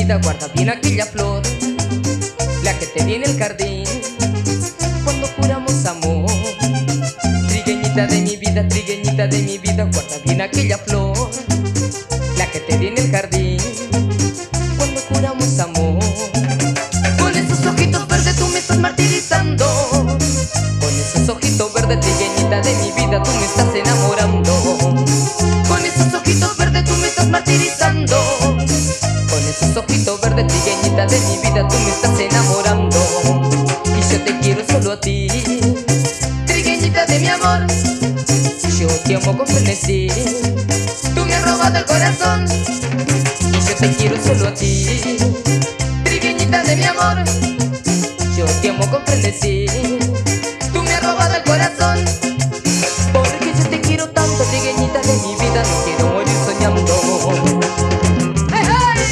vida, guarda bien aquella flor, la que te di en el jardín cuando juramos amor. Trigueñita de mi vida, trigueñita de mi vida, guarda bien aquella flor, la que te di en el jardín cuando juramos amor. Con esos ojitos verdes tú me estás martirizando, con esos ojitos verdes, trigueñita de mi vida, tú me estás enamorando. Con esos ojitos verdes tú me estás martirizando, con esos ojitos verdes, trigueñita de mi vida, tú me estás enamorando. Y yo te quiero solo a ti, trigueñita de mi amor, yo te amo con frenesí, tú me has robado el corazón. Y yo te quiero solo a ti, trigueñita de mi amor, yo te amo con frenesí, tú me has robado el corazón. Porque yo te quiero tanto, trigueñita de mi vida, no quiero morir soñando. ¡Hey, hey!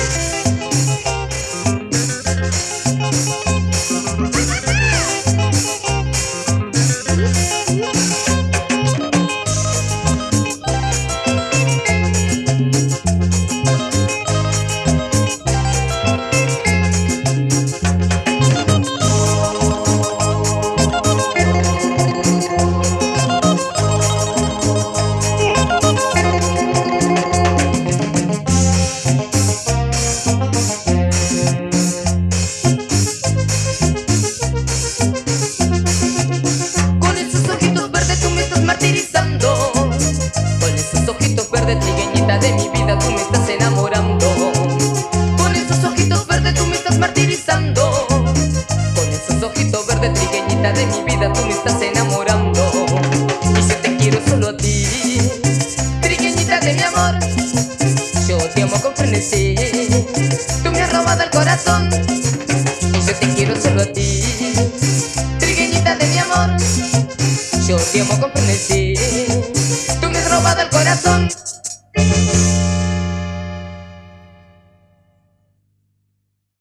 Con esos ojitos verdes, trigueñita de mi vida, tú me estás enamorando. Con esos ojitos verdes tú me estás martirizando, con esos ojitos verdes, trigueñita de mi vida, tú me estás enamorando. Y yo te quiero solo a ti, trigueñita de mi amor, yo te amo con frenesí, tú me has robado el corazón. Y yo te quiero solo a ti, trigueñita de mi amor, yo te amo con frenesí, tú me has robado el corazón.